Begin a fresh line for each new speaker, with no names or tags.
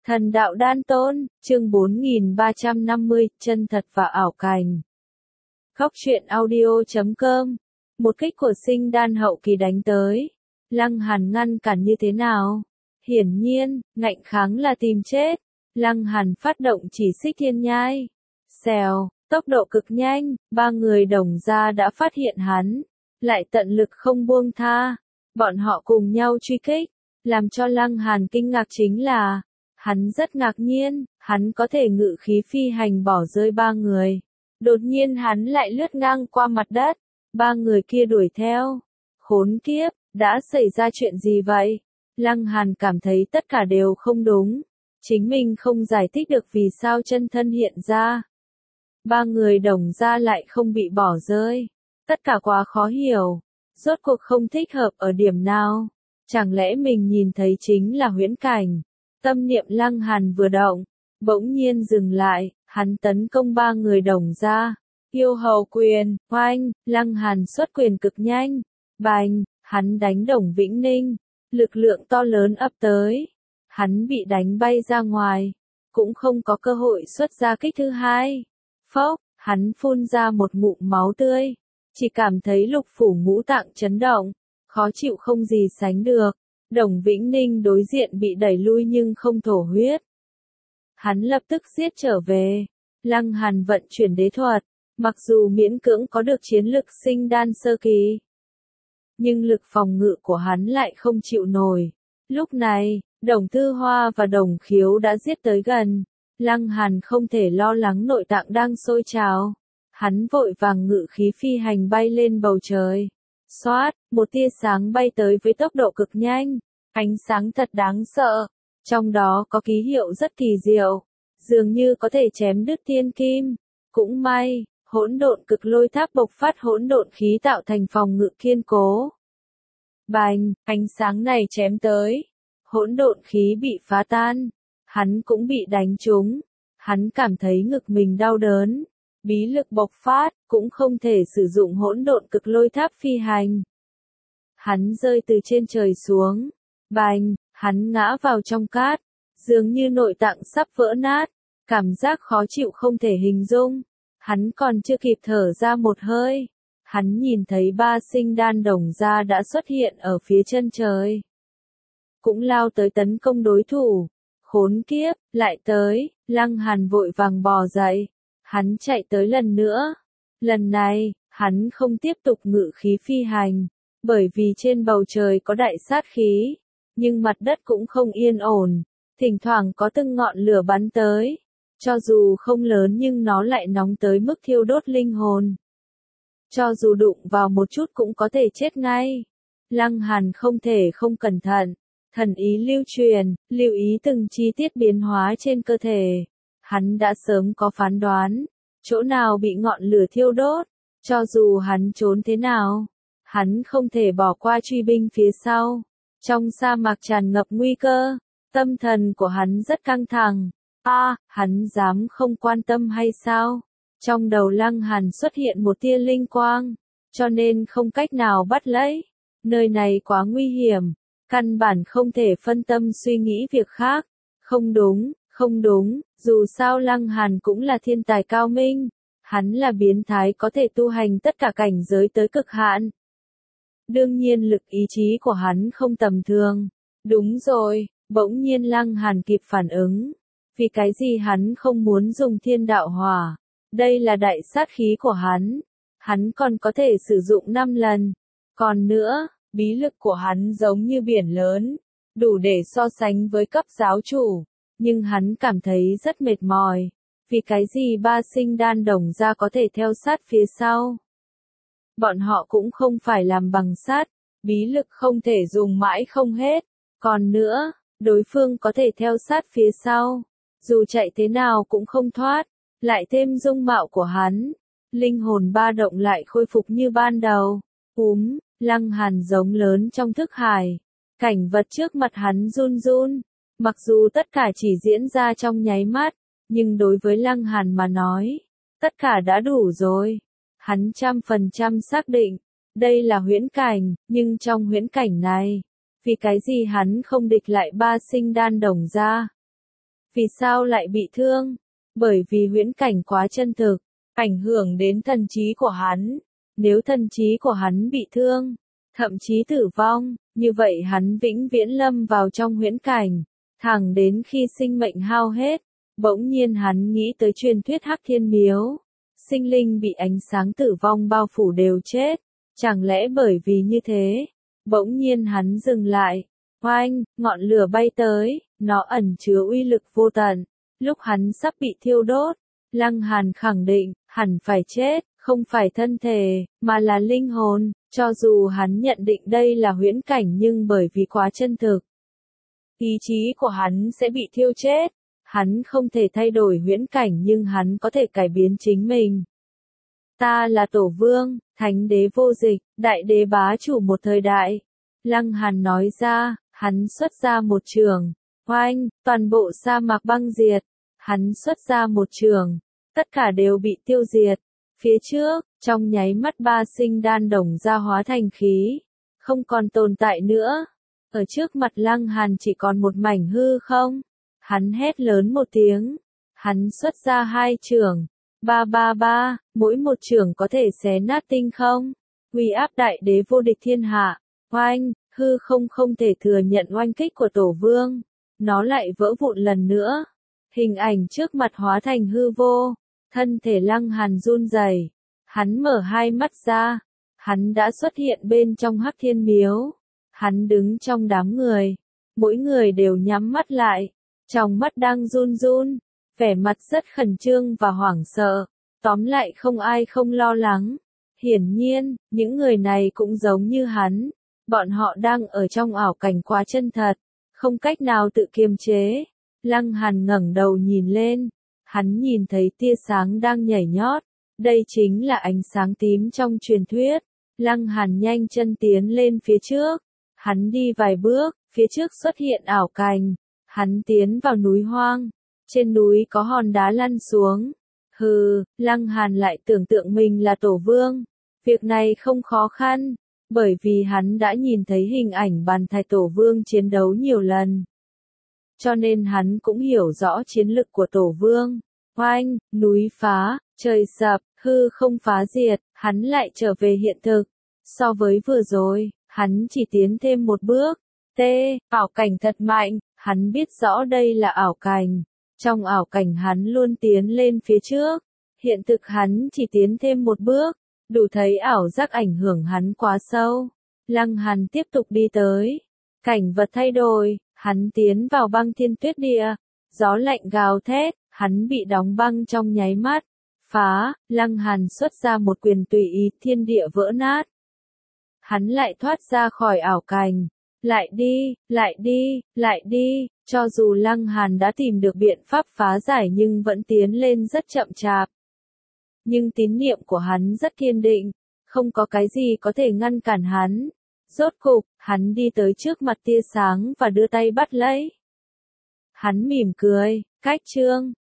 Thần đạo đan tôn, chương 4350, chân thật và ảo cảnh. Khóc chuyện audio.com. Một kích của sinh đan hậu kỳ đánh tới. Lăng Hàn ngăn cản như thế nào? Hiển nhiên, ngạnh kháng là tìm chết. Lăng Hàn phát động chỉ xích thiên nhai. Xèo, tốc độ cực nhanh, ba người đồng gia đã phát hiện hắn. Lại tận lực không buông tha. Bọn họ cùng nhau truy kích. Làm cho Lăng Hàn kinh ngạc chính là, hắn rất ngạc nhiên, hắn có thể ngự khí phi hành bỏ rơi ba người. Đột nhiên hắn lại lướt ngang qua mặt đất, ba người kia đuổi theo. Khốn kiếp, đã xảy ra chuyện gì vậy? Lăng Hàn cảm thấy tất cả đều không đúng. Chính mình không giải thích được vì sao chân thân hiện ra. Ba người đồng gia lại không bị bỏ rơi. Tất cả quá khó hiểu. Rốt cuộc không thích hợp ở điểm nào? Chẳng lẽ mình nhìn thấy chính là huyễn cảnh? Tâm niệm Lăng Hàn vừa động, bỗng nhiên dừng lại, hắn tấn công ba người đồng gia. Yêu hầu quyền, oanh, Lăng Hàn xuất quyền cực nhanh. Bành, hắn đánh Đồng Vĩnh Ninh. Lực lượng to lớn ập tới. Hắn bị đánh bay ra ngoài. Cũng không có cơ hội xuất ra kích thứ hai. Phốc, hắn phun ra một ngụm máu tươi. Chỉ cảm thấy lục phủ ngũ tạng chấn động. Khó chịu không gì sánh được. Đồng Vĩnh Ninh đối diện bị đẩy lui nhưng không thổ huyết. Hắn lập tức giết trở về. Lăng Hàn vận chuyển đế thuật. Mặc dù miễn cưỡng có được chiến lực sinh đan sơ kỳ, nhưng lực phòng ngự của hắn lại không chịu nổi. Lúc này, Đồng Tư Hoa và Đồng Khiếu đã giết tới gần. Lăng Hàn không thể lo lắng nội tạng đang sôi trào. Hắn vội vàng ngự khí phi hành bay lên bầu trời. Xoát, một tia sáng bay tới với tốc độ cực nhanh. Ánh sáng thật đáng sợ. Trong đó có ký hiệu rất kỳ diệu. Dường như có thể chém đứt thiên kim. Cũng may, hỗn độn cực lôi tháp bộc phát hỗn độn khí tạo thành phòng ngự kiên cố. Bành, ánh sáng này chém tới. Hỗn độn khí bị phá tan. Hắn cũng bị đánh trúng. Hắn cảm thấy ngực mình đau đớn. Bí lực bộc phát, cũng không thể sử dụng hỗn độn cực lôi tháp phi hành. Hắn rơi từ trên trời xuống. Bành, hắn ngã vào trong cát. Dường như nội tạng sắp vỡ nát. Cảm giác khó chịu không thể hình dung. Hắn còn chưa kịp thở ra một hơi. Hắn nhìn thấy ba sinh đan đồng gia đã xuất hiện ở phía chân trời. Cũng lao tới tấn công đối thủ. Khốn kiếp, lại tới, Lăng Hàn vội vàng bò dậy. Hắn chạy tới lần nữa. Lần này, hắn không tiếp tục ngự khí phi hành. Bởi vì trên bầu trời có đại sát khí. Nhưng mặt đất cũng không yên ổn. Thỉnh thoảng có từng ngọn lửa bắn tới. Cho dù không lớn nhưng nó lại nóng tới mức thiêu đốt linh hồn. Cho dù đụng vào một chút cũng có thể chết ngay. Lăng Hàn không thể không cẩn thận. Thần ý lưu truyền, lưu ý từng chi tiết biến hóa trên cơ thể. Hắn đã sớm có phán đoán. Chỗ nào bị ngọn lửa thiêu đốt. Cho dù hắn trốn thế nào. Hắn không thể bỏ qua truy binh phía sau. Trong sa mạc tràn ngập nguy cơ. Tâm thần của hắn rất căng thẳng. Hắn dám không quan tâm hay sao? Trong đầu Lăng Hàn xuất hiện một tia linh quang. Cho nên không cách nào bắt lấy. Nơi này quá nguy hiểm. Căn bản không thể phân tâm suy nghĩ việc khác. Không đúng, không đúng. Dù sao Lăng Hàn cũng là thiên tài cao minh. Hắn là biến thái có thể tu hành tất cả cảnh giới tới cực hạn. Đương nhiên lực ý chí của hắn không tầm thường. Đúng rồi, bỗng nhiên Lăng Hàn kịp phản ứng. Vì cái gì hắn không muốn dùng thiên đạo hỏa? Đây là đại sát khí của hắn. Hắn còn có thể sử dụng 5 lần. Còn nữa, bí lực của hắn giống như biển lớn. Đủ để so sánh với cấp giáo chủ. Nhưng hắn cảm thấy rất mệt mỏi. Vì cái gì ba sinh đan đồng gia có thể theo sát phía sau? Bọn họ cũng không phải làm bằng sắt. Bí lực không thể dùng mãi không hết. Còn nữa, đối phương có thể theo sát phía sau. Dù chạy thế nào cũng không thoát. Lại thêm dung mạo của hắn. Linh hồn ba động lại khôi phục như ban đầu. Lăng Hàn giống lớn trong thức hải. Cảnh vật trước mặt hắn run run. Mặc dù tất cả chỉ diễn ra trong nháy mắt. Nhưng đối với Lăng Hàn mà nói. Tất cả đã đủ rồi. Hắn 100% xác định. Đây là huyễn cảnh. Nhưng trong huyễn cảnh này. Vì cái gì hắn không địch lại ba sinh đan đồng gia? Vì sao lại bị thương? Bởi vì huyễn cảnh quá chân thực, ảnh hưởng đến thần trí của hắn. Nếu thần trí của hắn bị thương, thậm chí tử vong, như vậy hắn vĩnh viễn lâm vào trong huyễn cảnh, thẳng đến khi sinh mệnh hao hết. Bỗng nhiên hắn nghĩ tới truyền thuyết Hắc Thiên Miếu. Sinh linh bị ánh sáng tử vong bao phủ đều chết. Chẳng lẽ bởi vì như thế? Bỗng nhiên hắn dừng lại. Oanh, ngọn lửa bay tới, nó ẩn chứa uy lực vô tận. Lúc hắn sắp bị thiêu đốt, Lăng Hàn khẳng định, hẳn phải chết, không phải thân thể, mà là linh hồn. Cho dù hắn nhận định đây là huyễn cảnh nhưng bởi vì quá chân thực, ý chí của hắn sẽ bị thiêu chết. Hắn không thể thay đổi huyễn cảnh nhưng hắn có thể cải biến chính mình. Ta là Tổ Vương, Thánh Đế vô dịch, Đại Đế bá chủ một thời đại. Lăng Hàn nói ra, hắn xuất ra một trường. Oanh, toàn bộ sa mạc băng diệt. Hắn xuất ra một trường. Tất cả đều bị tiêu diệt. Phía trước, trong nháy mắt ba sinh đan đồng ra hóa thành khí. Không còn tồn tại nữa. Ở trước mặt Lăng Hàn chỉ còn một mảnh hư không. Hắn hét lớn một tiếng. Hắn xuất ra hai trường. Ba ba ba, mỗi một trường có thể xé nát tinh không. Uy áp đại đế vô địch thiên hạ. Oanh, hư không thể thừa nhận oanh kích của Tổ Vương. Nó lại vỡ vụn lần nữa. Hình ảnh trước mặt hóa thành hư vô. Thân thể Lăng Hàn run rẩy. Hắn mở hai mắt ra. Hắn đã xuất hiện bên trong Hắc Thiên Miếu. Hắn đứng trong đám người. Mỗi người đều nhắm mắt lại. Trong mắt đang run run. Vẻ mặt rất khẩn trương và hoảng sợ. Tóm lại không ai không lo lắng. Hiển nhiên, những người này cũng giống như hắn. Bọn họ đang ở trong ảo cảnh quá chân thật. Không cách nào tự kiềm chế. Lăng Hàn ngẩng đầu nhìn lên. Hắn nhìn thấy tia sáng đang nhảy nhót. Đây chính là ánh sáng tím trong truyền thuyết. Lăng Hàn nhanh chân tiến lên phía trước. Hắn đi vài bước, phía trước xuất hiện ảo cảnh. Hắn tiến vào núi hoang. Trên núi có hòn đá lăn xuống. Hừ, Lăng Hàn lại tưởng tượng mình là Tổ Vương. Việc này không khó khăn, bởi vì hắn đã nhìn thấy hình ảnh bàn thạch Tổ Vương chiến đấu nhiều lần. Cho nên hắn cũng hiểu rõ chiến lực của Tổ Vương. Oanh, núi phá, trời sập, hư không phá diệt, hắn lại trở về hiện thực. So với vừa rồi, hắn chỉ tiến thêm một bước. Ảo cảnh thật mạnh, hắn biết rõ đây là ảo cảnh. Trong ảo cảnh hắn luôn tiến lên phía trước. Hiện thực hắn chỉ tiến thêm một bước. Đủ thấy ảo giác ảnh hưởng hắn quá sâu. Lăng Hàn tiếp tục đi tới. Cảnh vật thay đổi, hắn tiến vào băng thiên tuyết địa. Gió lạnh gào thét, hắn bị đóng băng trong nháy mắt. Phá, Lăng Hàn xuất ra một quyền tùy ý thiên địa vỡ nát. Hắn lại thoát ra khỏi ảo cảnh. Lại đi, cho dù Lăng Hàn đã tìm được biện pháp phá giải nhưng vẫn tiến lên rất chậm chạp. Nhưng tín niệm của hắn rất kiên định, không có cái gì có thể ngăn cản hắn. Rốt cục, hắn đi tới trước mặt tia sáng và đưa tay bắt lấy. Hắn mỉm cười, cách chương.